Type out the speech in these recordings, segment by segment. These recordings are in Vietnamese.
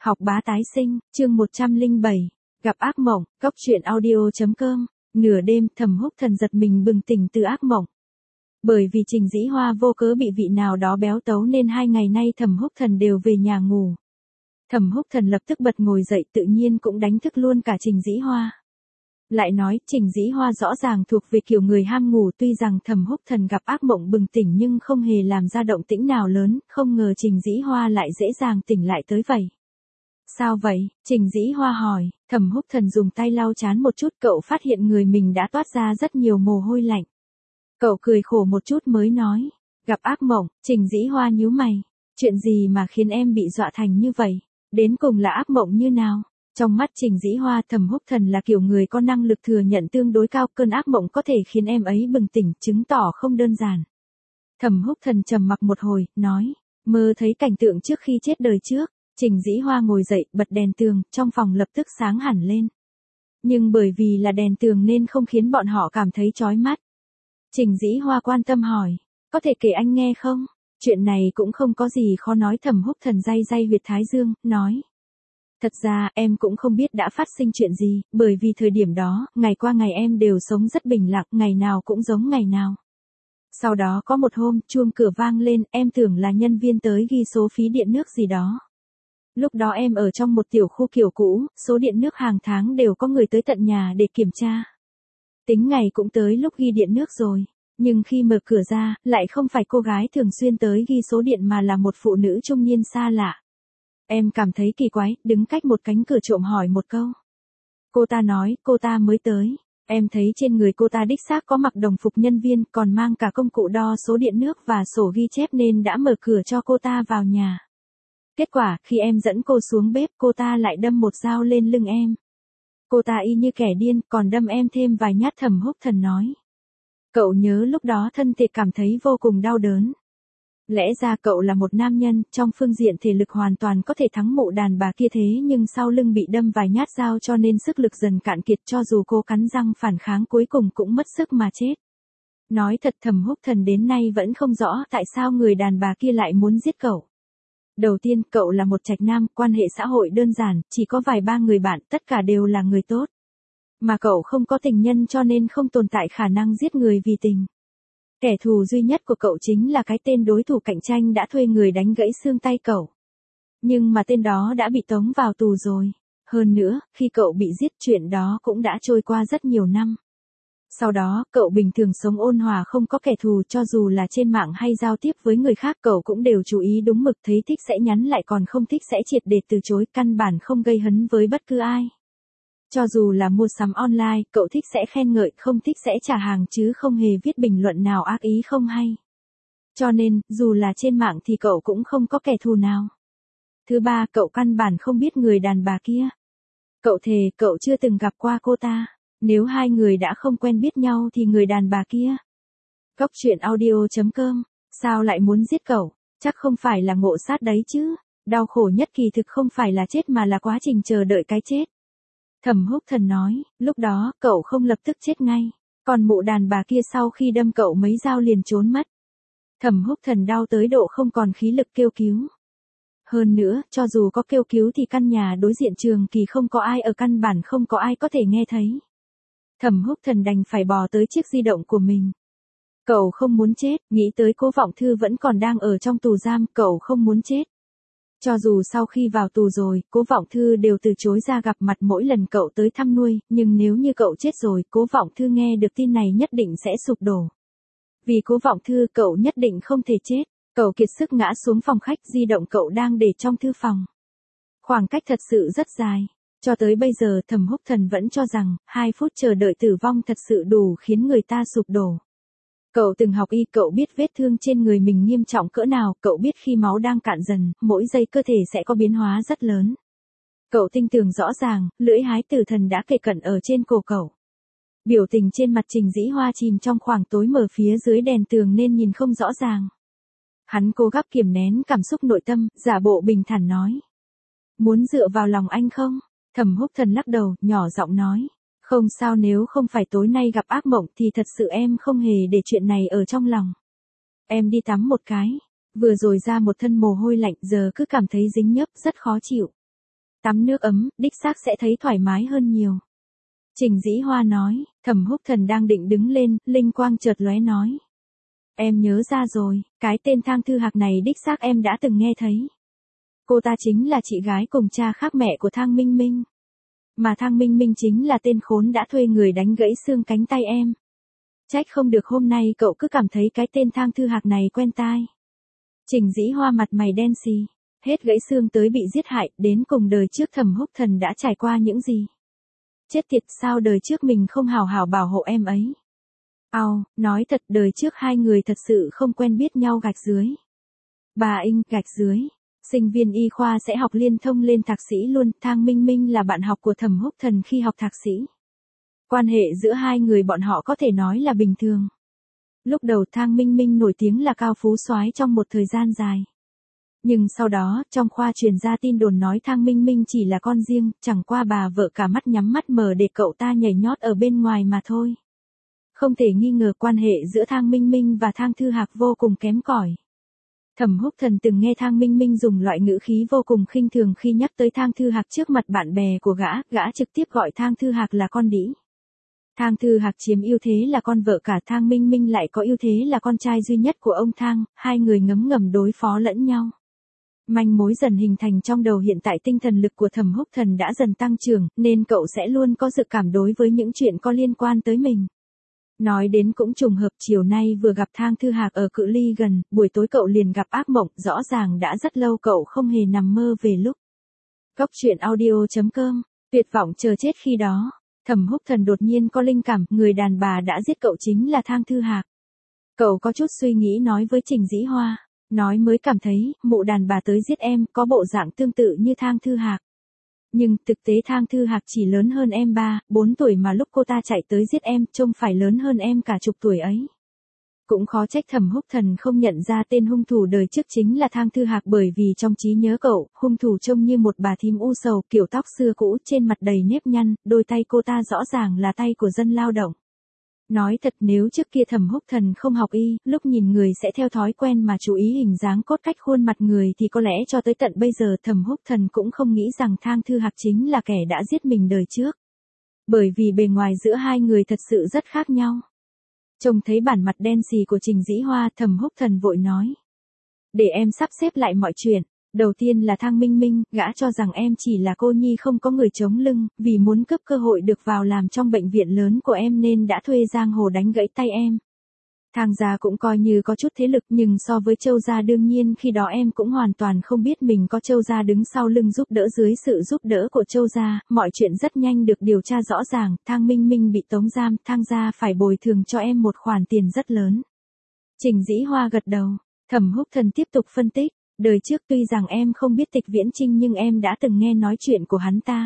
Học bá tái sinh, chương 107, gặp ác mộng, góc truyện audio.com, nửa đêm Thẩm Húc Thần giật mình bừng tỉnh từ ác mộng. Bởi vì Trình Dĩ Hoa vô cớ bị vị nào đó béo tấu nên 2 ngày nay Thẩm Húc Thần đều về nhà ngủ. Thẩm Húc Thần lập tức bật ngồi dậy tự nhiên cũng đánh thức luôn cả Trình Dĩ Hoa. Lại nói Trình Dĩ Hoa rõ ràng thuộc về kiểu người ham ngủ, tuy rằng Thẩm Húc Thần gặp ác mộng bừng tỉnh nhưng không hề làm ra động tĩnh nào lớn, không ngờ Trình Dĩ Hoa lại dễ dàng tỉnh lại tới vậy. Sao vậy? Trình Dĩ Hoa hỏi. Thẩm Húc Thần dùng tay lau chán một chút, cậu phát hiện người mình đã toát ra rất nhiều mồ hôi lạnh. Cậu cười khổ một chút mới nói, gặp ác mộng. Trình Dĩ Hoa nhíu mày, chuyện gì mà khiến em bị dọa thành như vậy? Đến cùng là ác mộng như nào? Trong mắt Trình Dĩ Hoa, Thẩm Húc Thần là kiểu người có năng lực thừa nhận tương đối cao, cơn ác mộng có thể khiến em ấy bừng tỉnh, chứng tỏ không đơn giản. Thẩm Húc Thần trầm mặc một hồi, nói, mơ thấy cảnh tượng trước khi chết đời trước. Trình Dĩ Hoa ngồi dậy, bật đèn tường, trong phòng lập tức sáng hẳn lên. Nhưng bởi vì là đèn tường nên không khiến bọn họ cảm thấy chói mắt. Trình Dĩ Hoa quan tâm hỏi, có thể kể anh nghe không? Chuyện này cũng không có gì khó nói. Thẩm Húc Thần day day huyệt thái dương, nói. Thật ra em cũng không biết đã phát sinh chuyện gì, bởi vì thời điểm đó, ngày qua ngày em đều sống rất bình lặng, ngày nào cũng giống ngày nào. Sau đó có một hôm, chuông cửa vang lên, em tưởng là nhân viên tới ghi số phí điện nước gì đó. Lúc đó em ở trong một tiểu khu kiểu cũ, số điện nước hàng tháng đều có người tới tận nhà để kiểm tra. Tính ngày cũng tới lúc ghi điện nước rồi, nhưng khi mở cửa ra, lại không phải cô gái thường xuyên tới ghi số điện mà là một phụ nữ trung niên xa lạ. Em cảm thấy kỳ quái, đứng cách một cánh cửa trộm hỏi một câu. Cô ta nói, cô ta mới tới. Em thấy trên người cô ta đích xác có mặc đồng phục nhân viên, còn mang cả công cụ đo số điện nước và sổ ghi chép nên đã mở cửa cho cô ta vào nhà. Kết quả, khi em dẫn cô xuống bếp, cô ta lại đâm một dao lên lưng em. Cô ta y như kẻ điên, còn đâm em thêm vài nhát. Thẩm Húc Thần nói. Cậu nhớ lúc đó thân thể cảm thấy vô cùng đau đớn. Lẽ ra cậu là một nam nhân, trong phương diện thể lực hoàn toàn có thể thắng mụ đàn bà kia, thế nhưng sau lưng bị đâm vài nhát dao cho nên sức lực dần cạn kiệt, cho dù cô cắn răng phản kháng cuối cùng cũng mất sức mà chết. Nói thật Thẩm Húc Thần đến nay vẫn không rõ tại sao người đàn bà kia lại muốn giết cậu. Đầu tiên, cậu là một trạch nam, quan hệ xã hội đơn giản, chỉ có vài ba người bạn, tất cả đều là người tốt. Mà cậu không có tình nhân cho nên không tồn tại khả năng giết người vì tình. Kẻ thù duy nhất của cậu chính là cái tên đối thủ cạnh tranh đã thuê người đánh gãy xương tay cậu. Nhưng mà tên đó đã bị tống vào tù rồi. Hơn nữa, khi cậu bị giết chuyện đó cũng đã trôi qua rất nhiều năm. Sau đó, cậu bình thường sống ôn hòa không có kẻ thù, cho dù là trên mạng hay giao tiếp với người khác cậu cũng đều chú ý đúng mực, thấy thích sẽ nhắn lại, còn không thích sẽ triệt để từ chối, căn bản không gây hấn với bất cứ ai. Cho dù là mua sắm online, cậu thích sẽ khen ngợi, không thích sẽ trả hàng chứ không hề viết bình luận nào ác ý không hay. Cho nên, dù là trên mạng thì cậu cũng không có kẻ thù nào. Thứ ba, cậu căn bản không biết người đàn bà kia. Cậu thề cậu chưa từng gặp qua cô ta. Nếu hai người đã không quen biết nhau thì người đàn bà kia. Góc truyện audio.com, sao lại muốn giết cậu? Chắc không phải là ngộ sát đấy chứ. Đau khổ nhất kỳ thực không phải là chết mà là quá trình chờ đợi cái chết. Thẩm Húc Thần nói, lúc đó cậu không lập tức chết ngay. Còn mụ đàn bà kia sau khi đâm cậu mấy dao liền trốn mất. Thẩm Húc Thần đau tới độ không còn khí lực kêu cứu. Hơn nữa, cho dù có kêu cứu thì căn nhà đối diện Trường Kỳ không có ai ở, căn bản không có ai có thể nghe thấy. Thẩm Húc Thần đành phải bò tới chiếc di động của mình. Cậu không muốn chết, nghĩ tới Cố Vọng Thư vẫn còn đang ở trong tù giam, cậu không muốn chết. Cho dù sau khi vào tù rồi, Cố Vọng Thư đều từ chối ra gặp mặt mỗi lần cậu tới thăm nuôi, nhưng nếu như cậu chết rồi, Cố Vọng Thư nghe được tin này nhất định sẽ sụp đổ. Vì Cố Vọng Thư cậu nhất định không thể chết. Cậu kiệt sức ngã xuống phòng khách, di động cậu đang để trong thư phòng. Khoảng cách thật sự rất dài. Cho tới bây giờ Thẩm Húc Thần vẫn cho rằng, 2 phút chờ đợi tử vong thật sự đủ khiến người ta sụp đổ. Cậu từng học y, cậu biết vết thương trên người mình nghiêm trọng cỡ nào, cậu biết khi máu đang cạn dần, mỗi giây cơ thể sẽ có biến hóa rất lớn. Cậu tinh tường rõ ràng, lưỡi hái tử thần đã kề cận ở trên cổ cậu. Biểu tình trên mặt Trình Dĩ Hoa chìm trong khoảng tối mờ phía dưới đèn tường nên nhìn không rõ ràng. Hắn cố gắng kiềm nén cảm xúc nội tâm, giả bộ bình thản nói. Muốn dựa vào lòng anh không? Thẩm Húc Thần lắc đầu, nhỏ giọng nói. Không sao, nếu không phải tối nay gặp ác mộng thì thật sự em không hề để chuyện này ở trong lòng. Em đi tắm một cái. Vừa rồi ra một thân mồ hôi lạnh, giờ cứ cảm thấy dính nhớp, rất khó chịu. Tắm nước ấm, đích xác sẽ thấy thoải mái hơn nhiều. Trình Dĩ Hoa nói, Thẩm Húc Thần đang định đứng lên, linh quang chợt lóe nói. Em nhớ ra rồi, cái tên Thang Thư Hạc này đích xác em đã từng nghe thấy. Cô ta chính là chị gái cùng cha khác mẹ của Thang Minh Minh. Mà Thang Minh Minh chính là tên khốn đã thuê người đánh gãy xương cánh tay em. Trách không được hôm nay cậu cứ cảm thấy cái tên Thang Thư Hạc này quen tai. Trình Dĩ Hoa mặt mày đen xì, hết gãy xương tới bị giết hại, đến cùng đời trước Thẩm Húc Thần đã trải qua những gì. Chết tiệt, sao đời trước mình không hào hào bảo hộ em ấy. Nói thật, đời trước hai người thật sự không quen biết nhau gạch dưới. Bà Inh, gạch dưới. Sinh viên y khoa sẽ học liên thông lên thạc sĩ luôn, Thang Minh Minh là bạn học của Thẩm Húc Thần khi học thạc sĩ. Quan hệ giữa hai người bọn họ có thể nói là bình thường. Lúc đầu Thang Minh Minh nổi tiếng là cao phú soái trong một thời gian dài. Nhưng sau đó, trong khoa truyền ra tin đồn nói Thang Minh Minh chỉ là con riêng, chẳng qua bà vợ cả mắt nhắm mắt mở để cậu ta nhảy nhót ở bên ngoài mà thôi. Không thể nghi ngờ quan hệ giữa Thang Minh Minh và Thang Thư Hạc vô cùng kém cỏi. Thẩm Húc Thần từng nghe Thang Minh Minh dùng loại ngữ khí vô cùng khinh thường khi nhắc tới Thang Thư Hạc trước mặt bạn bè của gã trực tiếp gọi Thang Thư Hạc là con đĩ. Thang Thư Hạc chiếm ưu thế là con vợ cả, Thang Minh Minh lại có ưu thế là con trai duy nhất của ông Thang, hai người ngấm ngầm đối phó lẫn nhau. Manh mối dần hình thành trong đầu, hiện tại tinh thần lực của Thẩm Húc Thần đã dần tăng trưởng, nên cậu sẽ luôn có dự cảm đối với những chuyện có liên quan tới mình. Nói đến cũng trùng hợp, chiều nay vừa gặp Thang Thư Hạc ở cự ly gần, buổi tối cậu liền gặp ác mộng, rõ ràng đã rất lâu cậu không hề nằm mơ về lúc. Cốc truyện audio.com, tuyệt vọng chờ chết khi đó. Thẩm Húc Thần đột nhiên có linh cảm, người đàn bà đã giết cậu chính là Thang Thư Hạc. Cậu có chút suy nghĩ nói với Trình Dĩ Hoa, nói mới cảm thấy, mụ đàn bà tới giết em, có bộ dạng tương tự như Thang Thư Hạc. Nhưng thực tế Thang Thư Hạc chỉ lớn hơn em 3-4 tuổi mà lúc cô ta chạy tới giết em, trông phải lớn hơn em cả chục tuổi ấy. Cũng khó trách Thẩm Húc Thần không nhận ra tên hung thủ đời trước chính là Thang Thư Hạc, bởi vì trong trí nhớ cậu, hung thủ trông như một bà thím u sầu, kiểu tóc xưa cũ, trên mặt đầy nếp nhăn, đôi tay cô ta rõ ràng là tay của dân lao động. Nói thật, nếu trước kia Thẩm Húc Thần không học y, lúc nhìn người sẽ theo thói quen mà chú ý hình dáng cốt cách khuôn mặt người, thì có lẽ cho tới tận bây giờ Thẩm Húc Thần cũng không nghĩ rằng Thang Thư Hạc chính là kẻ đã giết mình đời trước. Bởi vì bề ngoài giữa hai người thật sự rất khác nhau. Trông thấy bản mặt đen xì của Trình Dĩ Hoa, Thẩm Húc Thần vội nói. Để em sắp xếp lại mọi chuyện. Đầu tiên là Thang Minh Minh, gã cho rằng em chỉ là cô nhi không có người chống lưng, vì muốn cướp cơ hội được vào làm trong bệnh viện lớn của em nên đã thuê giang hồ đánh gãy tay em. Thang gia cũng coi như có chút thế lực, nhưng so với Châu gia đương nhiên khi đó em cũng hoàn toàn không biết mình có Châu gia đứng sau lưng giúp đỡ, dưới sự giúp đỡ của Châu gia, mọi chuyện rất nhanh được điều tra rõ ràng, Thang Minh Minh bị tống giam, Thang gia phải bồi thường cho em một khoản tiền rất lớn. Trình Dĩ Hoa gật đầu, Thẩm Húc Thần tiếp tục phân tích. Đời trước tuy rằng em không biết Tịch Viễn Chinh nhưng em đã từng nghe nói chuyện của hắn ta.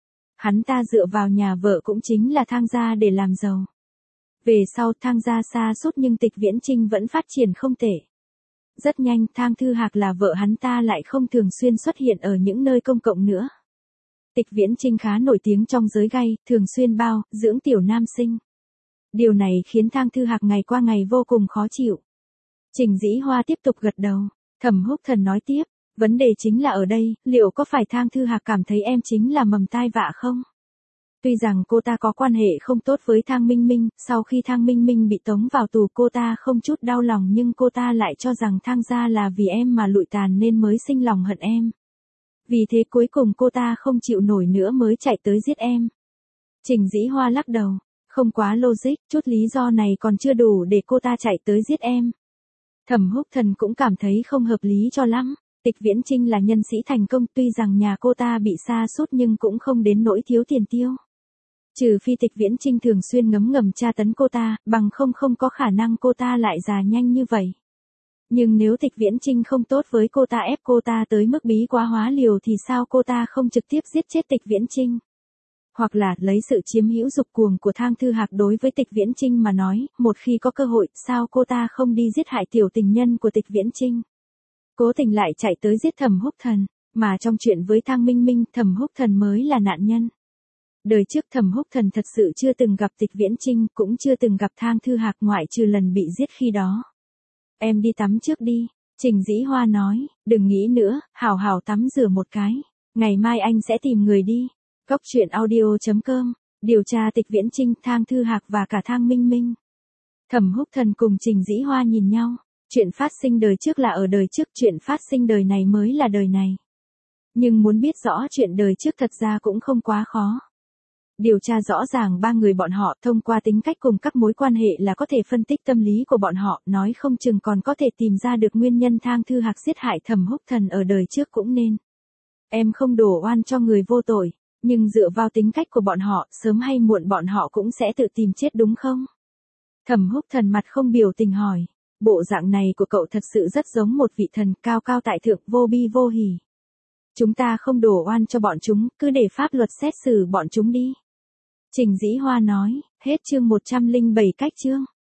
Hắn ta dựa vào nhà vợ cũng chính là Thang gia để làm giàu. Về sau Thang gia sa sút nhưng Tịch Viễn Chinh vẫn phát triển không tệ. Rất nhanh Thang Thư Hạc là vợ hắn ta lại không thường xuyên xuất hiện ở những nơi công cộng nữa. Tịch Viễn Chinh khá nổi tiếng trong giới gay, thường xuyên bao, dưỡng tiểu nam sinh. Điều này khiến Thang Thư Hạc ngày qua ngày vô cùng khó chịu. Trình Dĩ Hoa tiếp tục gật đầu. Thẩm Húc Thần nói tiếp, vấn đề chính là ở đây, liệu có phải Thang Thư Hạc cảm thấy em chính là mầm tai vạ không? Tuy rằng cô ta có quan hệ không tốt với Thang Minh Minh, sau khi Thang Minh Minh bị tống vào tù cô ta không chút đau lòng, nhưng cô ta lại cho rằng Thang gia là vì em mà lụi tàn nên mới sinh lòng hận em. Vì thế cuối cùng cô ta không chịu nổi nữa mới chạy tới giết em. Trình Dĩ Hoa lắc đầu, không quá logic, chút lý do này còn chưa đủ để cô ta chạy tới giết em. Thẩm Húc Thần cũng cảm thấy không hợp lý cho lắm. Tịch Viễn Chinh là nhân sĩ thành công, tuy rằng nhà cô ta bị sa sút nhưng cũng không đến nỗi thiếu tiền tiêu. Trừ phi Tịch Viễn Chinh thường xuyên ngấm ngầm tra tấn cô ta, bằng không có khả năng cô ta lại già nhanh như vậy. Nhưng nếu Tịch Viễn Chinh không tốt với cô ta, ép cô ta tới mức bí quá hóa liều, thì sao cô ta không trực tiếp giết chết Tịch Viễn Chinh? Hoặc là lấy sự chiếm hữu dục cuồng của Thang Thư Hạc đối với Tịch Viễn Chinh mà nói, một khi có cơ hội, sao cô ta không đi giết hại tiểu tình nhân của Tịch Viễn Chinh? Cố tình lại chạy tới giết Thẩm Húc Thần, mà trong chuyện với Thang Minh Minh, Thẩm Húc Thần mới là nạn nhân. Đời trước Thẩm Húc Thần thật sự chưa từng gặp Tịch Viễn Chinh, cũng chưa từng gặp Thang Thư Hạc ngoại trừ lần bị giết khi đó. Em đi tắm trước đi, Trình Dĩ Hoa nói, đừng nghĩ nữa, hảo hảo tắm rửa một cái. Ngày mai anh sẽ tìm người đi. Cốc truyện audio.com, điều tra Tịch Viễn Chinh, Thang Thư Hạc và cả Thang Minh Minh. Thẩm Húc Thần cùng Trình Dĩ Hoa nhìn nhau, chuyện phát sinh đời trước là ở đời trước, chuyện phát sinh đời này mới là đời này. Nhưng muốn biết rõ chuyện đời trước thật ra cũng không quá khó. Điều tra rõ ràng ba người bọn họ thông qua tính cách cùng các mối quan hệ là có thể phân tích tâm lý của bọn họ, nói không chừng còn có thể tìm ra được nguyên nhân Thang Thư Hạc giết hại Thẩm Húc Thần ở đời trước cũng nên. Em không đổ oan cho người vô tội, nhưng dựa vào tính cách của bọn họ, sớm hay muộn bọn họ cũng sẽ tự tìm chết đúng không? Thẩm Húc Thần mặt không biểu tình hỏi, bộ dạng này của cậu thật sự rất giống một vị thần cao cao tại thượng, vô bi vô hỉ. Chúng ta không đổ oan cho bọn chúng, cứ để pháp luật xét xử bọn chúng đi. Trình Dĩ Hoa nói, hết chương 107 cách chương.